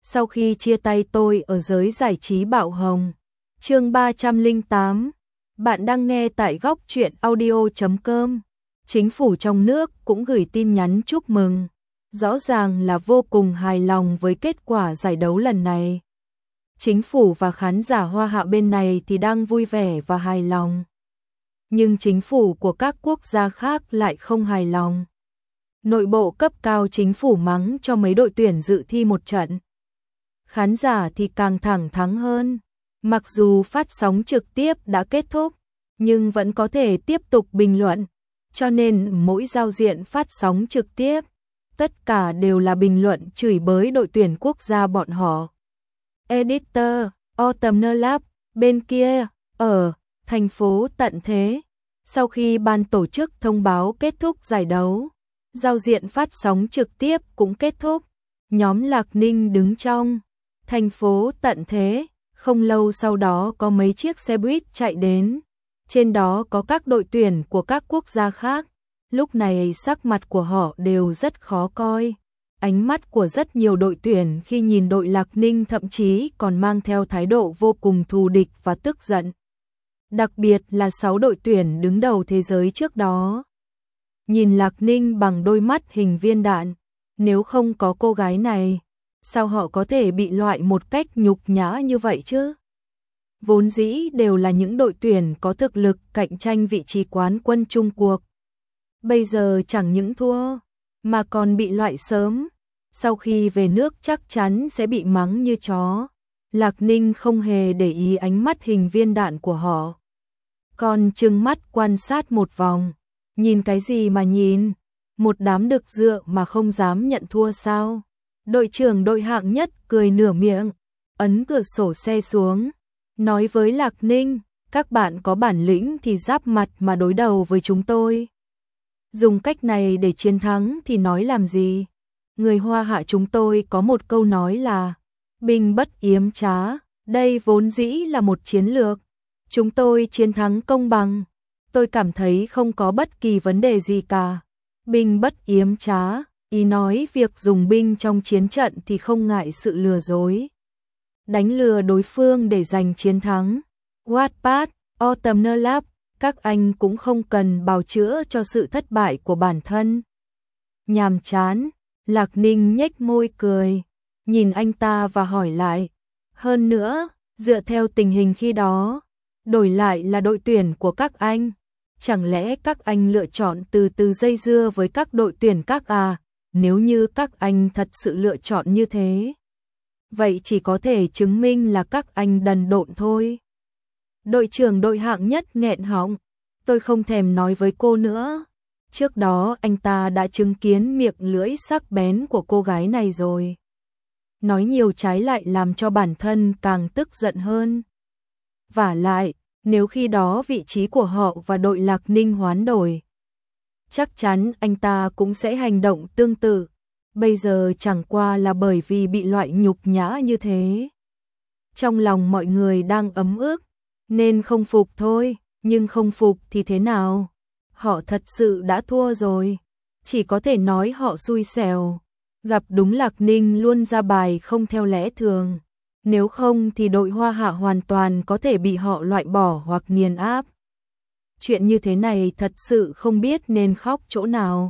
sau khi chia tay tôi ở giới giải trí Bạo Hồng. Chương 308. Bạn đang nghe tại góc truyện audio.com. Chính phủ trong nước cũng gửi tin nhắn chúc mừng, rõ ràng là vô cùng hài lòng với kết quả giải đấu lần này. Chính phủ và khán giả Hoa Hạ bên này thì đang vui vẻ và hài lòng. Nhưng chính phủ của các quốc gia khác lại không hài lòng. Nội bộ cấp cao chính phủ mắng cho mấy đội tuyển dự thi một trận. Khán giả thì càng thẳng thắn hơn. Mặc dù phát sóng trực tiếp đã kết thúc, nhưng vẫn có thể tiếp tục bình luận. Cho nên mỗi giao diện phát sóng trực tiếp, tất cả đều là bình luận chửi bới đội tuyển quốc gia bọn họ. Editor, Autumn Lab, bên kia, ở thành phố Tận Thế. Sau khi ban tổ chức thông báo kết thúc giải đấu, giao diện phát sóng trực tiếp cũng kết thúc. Nhóm Lạc Ninh đứng trong thành phố Tận Thế. Không lâu sau đó có mấy chiếc xe buýt chạy đến. Trên đó có các đội tuyển của các quốc gia khác. Lúc này sắc mặt của họ đều rất khó coi. Ánh mắt của rất nhiều đội tuyển khi nhìn đội Lạc Ninh thậm chí còn mang theo thái độ vô cùng thù địch và tức giận. Đặc biệt là 6 đội tuyển đứng đầu thế giới trước đó. Nhìn Lạc Ninh bằng đôi mắt hình viên đạn. Nếu không có cô gái này, sao họ có thể bị loại một cách nhục nhã như vậy chứ? Vốn dĩ đều là những đội tuyển có thực lực cạnh tranh vị trí quán quân chung cuộc. Bây giờ chẳng những thua, mà còn bị loại sớm. Sau khi về nước chắc chắn sẽ bị mắng như chó. Lạc Ninh không hề để ý ánh mắt hình viên đạn của họ. Còn trừng mắt quan sát một vòng. Nhìn cái gì mà nhìn? Một đám đực dựa mà không dám nhận thua sao? Đội trưởng đội hạng nhất cười nửa miệng, ấn cửa sổ xe xuống, nói với Lạc Ninh, các bạn có bản lĩnh thì giáp mặt mà đối đầu với chúng tôi. Dùng cách này để chiến thắng thì nói làm gì? Người Hoa Hạ chúng tôi có một câu nói là binh bất yếm trá, đây vốn dĩ là một chiến lược. Chúng tôi chiến thắng công bằng, tôi cảm thấy không có bất kỳ vấn đề gì cả. Binh bất yếm trá, ý nói việc dùng binh trong chiến trận thì không ngại sự lừa dối. Đánh lừa đối phương để giành chiến thắng. Wattpad, Autumn Lab, các anh cũng không cần bào chữa cho sự thất bại của bản thân. Nhàm chán, Lạc Ninh nhếch môi cười, nhìn anh ta và hỏi lại. Hơn nữa, dựa theo tình hình khi đó, đổi lại là đội tuyển của các anh. Chẳng lẽ các anh lựa chọn từ từ dây dưa với các đội tuyển các à? Nếu như các anh thật sự lựa chọn như thế, vậy chỉ có thể chứng minh là các anh đần độn thôi. Đội trưởng đội hạng nhất nghẹn họng, tôi không thèm nói với cô nữa. Trước đó anh ta đã chứng kiến miệng lưỡi sắc bén của cô gái này rồi. Nói nhiều trái lại làm cho bản thân càng tức giận hơn. Vả lại, nếu khi đó vị trí của họ và đội Lạc Ninh hoán đổi, chắc chắn anh ta cũng sẽ hành động tương tự. Bây giờ chẳng qua là bởi vì bị loại nhục nhã như thế. Trong lòng mọi người đang ấm ức, nên không phục thôi, nhưng không phục thì thế nào? Họ thật sự đã thua rồi, chỉ có thể nói họ xui xẻo. Gặp đúng Lạc Ninh luôn ra bài không theo lẽ thường. Nếu không thì đội Hoa Hạ hoàn toàn có thể bị họ loại bỏ hoặc nghiền áp. Chuyện như thế này thật sự không biết nên khóc chỗ nào.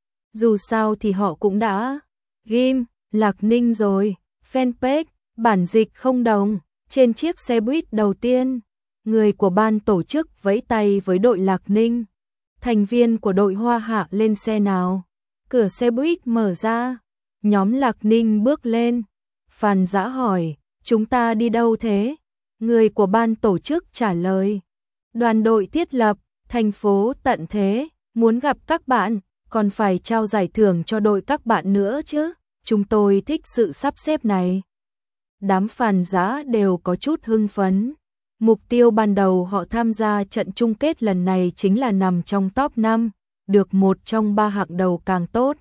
Dù sao thì họ cũng đã ghim Lạc Ninh rồi. Fanpage, bản dịch không đồng. Trên chiếc xe buýt đầu tiên, người của ban tổ chức vẫy tay với đội Lạc Ninh. Thành viên của đội Hoa Hạ lên xe nào. Cửa xe buýt mở ra. Nhóm Lạc Ninh bước lên. Phan Dã hỏi, chúng ta đi đâu thế? Người của ban tổ chức trả lời. Đoàn đội thiết lập, thành phố Tận Thế, muốn gặp các bạn, còn phải trao giải thưởng cho đội các bạn nữa chứ. Chúng tôi thích sự sắp xếp này. Đám Phan Dã đều có chút hưng phấn. Mục tiêu ban đầu họ tham gia trận chung kết lần này chính là nằm trong top 5, được một trong 3 hạng đầu càng tốt.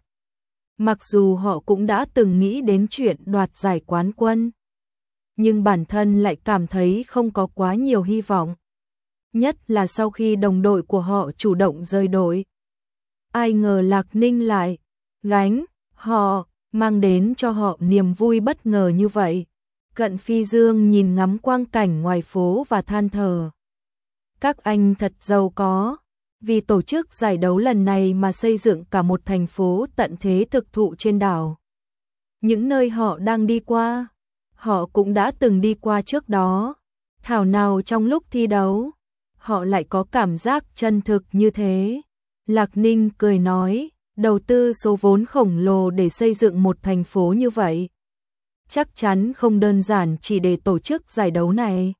Mặc dù họ cũng đã từng nghĩ đến chuyện đoạt giải quán quân, nhưng bản thân lại cảm thấy không có quá nhiều hy vọng. Nhất là sau khi đồng đội của họ chủ động rời đội. Ai ngờ Lạc Ninh lại gánh họ mang đến cho họ niềm vui bất ngờ như vậy. Cận Phi Dương nhìn ngắm quang cảnh ngoài phố và than thở. Các anh thật giàu có, vì tổ chức giải đấu lần này mà xây dựng cả một thành phố tận thế thực thụ trên đảo. Những nơi họ đang đi qua, họ cũng đã từng đi qua trước đó. Thảo nào trong lúc thi đấu, họ lại có cảm giác chân thực như thế. Lạc Ninh cười nói, đầu tư số vốn khổng lồ để xây dựng một thành phố như vậy. Chắc chắn không đơn giản chỉ để tổ chức giải đấu này.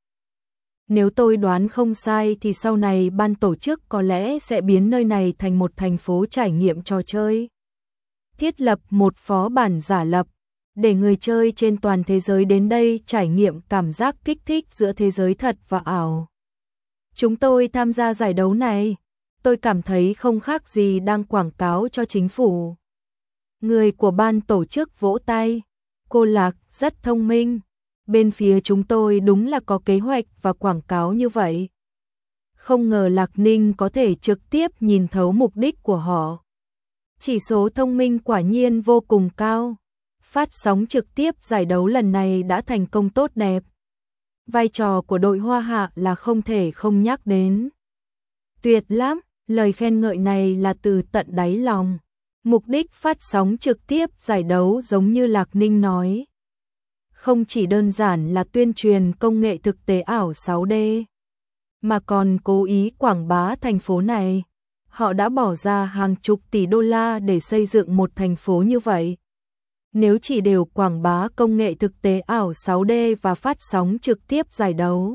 Nếu tôi đoán không sai thì sau này ban tổ chức có lẽ sẽ biến nơi này thành một thành phố trải nghiệm trò chơi. Thiết lập một phó bản giả lập, để người chơi trên toàn thế giới đến đây trải nghiệm cảm giác kích thích giữa thế giới thật và ảo. Chúng tôi tham gia giải đấu này, tôi cảm thấy không khác gì đang quảng cáo cho chính phủ. Người của ban tổ chức vỗ tay, cô Lạc rất thông minh. Bên phía chúng tôi đúng là có kế hoạch và quảng cáo như vậy. Không ngờ Lạc Ninh có thể trực tiếp nhìn thấu mục đích của họ. Chỉ số thông minh quả nhiên vô cùng cao. Phát sóng trực tiếp giải đấu lần này đã thành công tốt đẹp. Vai trò của đội Hoa Hạ là không thể không nhắc đến. Tuyệt lắm, lời khen ngợi này là từ tận đáy lòng. Mục đích phát sóng trực tiếp giải đấu giống như Lạc Ninh nói. Không chỉ đơn giản là tuyên truyền công nghệ thực tế ảo 6D, mà còn cố ý quảng bá thành phố này. Họ đã bỏ ra hàng chục tỷ đô la để xây dựng một thành phố như vậy. Nếu chỉ đều quảng bá công nghệ thực tế ảo 6D và phát sóng trực tiếp giải đấu,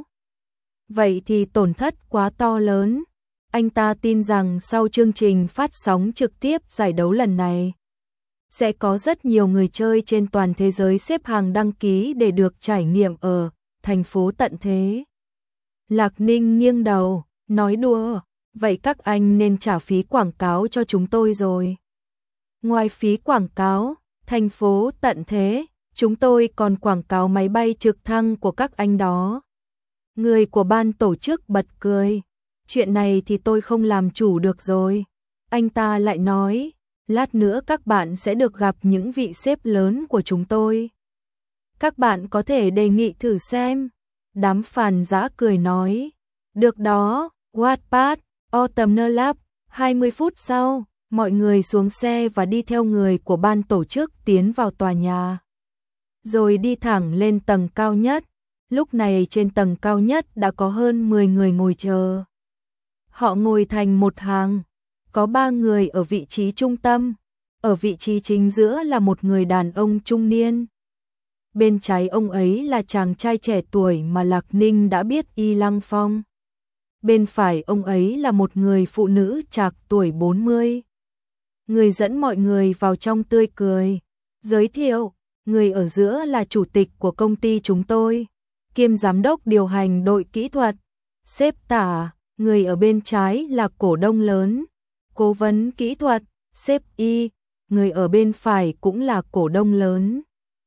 vậy thì tổn thất quá to lớn. Anh ta tin rằng sau chương trình phát sóng trực tiếp giải đấu lần này, sẽ có rất nhiều người chơi trên toàn thế giới xếp hàng đăng ký để được trải nghiệm ở thành phố tận thế. Lạc Ninh nghiêng đầu, nói đùa, vậy các anh nên trả phí quảng cáo cho chúng tôi rồi. Ngoài phí quảng cáo, thành phố tận thế, chúng tôi còn quảng cáo máy bay trực thăng của các anh đó. Người của ban tổ chức bật cười, chuyện này thì tôi không làm chủ được rồi. Anh ta lại nói, lát nữa các bạn sẽ được gặp những vị sếp lớn của chúng tôi. Các bạn có thể đề nghị thử xem. Đám phàn dã cười nói, được đó, Wattpad, Autumn Lab. 20 phút sau, mọi người xuống xe và đi theo người của ban tổ chức tiến vào tòa nhà. Rồi đi thẳng lên tầng cao nhất. Lúc này trên tầng cao nhất đã có hơn 10 người ngồi chờ. Họ ngồi thành một hàng. Có 3 người ở vị trí trung tâm. Ở vị trí chính giữa là một người đàn ông trung niên. Bên trái ông ấy là chàng trai trẻ tuổi mà Lạc Ninh đã biết, Y Lăng Phong. Bên phải ông ấy là một người phụ nữ trạc tuổi 40. Người dẫn mọi người vào trong tươi cười. Giới thiệu, người ở giữa là chủ tịch của công ty chúng tôi, kiêm giám đốc điều hành đội kỹ thuật, sếp Tả. Người ở bên trái là cổ đông lớn, cố vấn kỹ thuật, sếp Y. Người ở bên phải cũng là cổ đông lớn,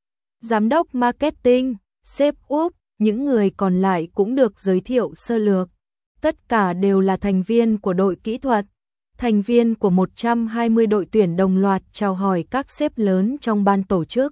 giám đốc marketing, sếp Úc. Những người còn lại cũng được giới thiệu sơ lược. Tất cả đều là thành viên của đội kỹ thuật. Thành viên của 120 đội tuyển đồng loạt chào hỏi các sếp lớn trong ban tổ chức.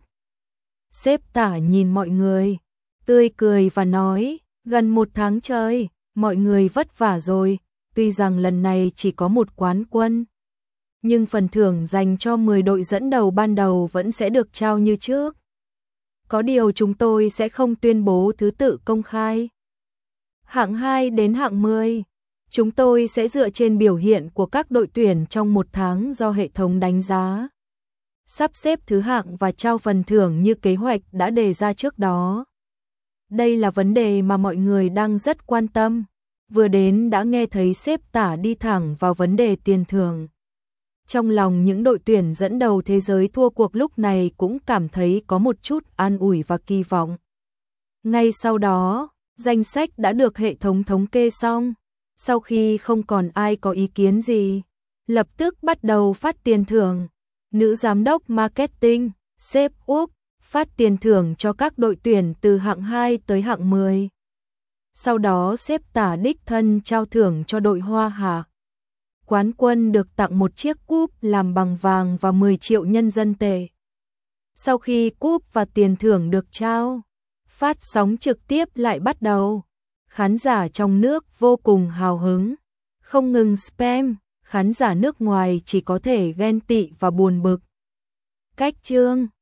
Sếp Tả nhìn mọi người, tươi cười và nói, gần 1 tháng trời, mọi người vất vả rồi. Tuy rằng lần này chỉ có một quán quân, nhưng phần thưởng dành cho 10 đội dẫn đầu ban đầu vẫn sẽ được trao như trước. Có điều chúng tôi sẽ không tuyên bố thứ tự công khai. Hạng 2 đến hạng 10, chúng tôi sẽ dựa trên biểu hiện của các đội tuyển trong 1 tháng do hệ thống đánh giá, sắp xếp thứ hạng và trao phần thưởng như kế hoạch đã đề ra trước đó. Đây là vấn đề mà mọi người đang rất quan tâm. Vừa đến đã nghe thấy sếp Tả đi thẳng vào vấn đề tiền thưởng. Trong lòng những đội tuyển dẫn đầu thế giới thua cuộc lúc này cũng cảm thấy có một chút an ủi và kỳ vọng. Ngay sau đó, danh sách đã được hệ thống thống kê xong. Sau khi không còn ai có ý kiến gì, lập tức bắt đầu phát tiền thưởng. Nữ giám đốc marketing, sếp Úc, phát tiền thưởng cho các đội tuyển từ hạng 2 tới hạng 10. Sau đó sếp Tả đích thân trao thưởng cho đội Hoa Hạ. Quán quân được tặng một chiếc cúp làm bằng vàng và 10 triệu nhân dân tệ. Sau khi cúp và tiền thưởng được trao, phát sóng trực tiếp lại bắt đầu. Khán giả trong nước vô cùng hào hứng, không ngừng spam, khán giả nước ngoài chỉ có thể ghen tị và buồn bực. Cách chương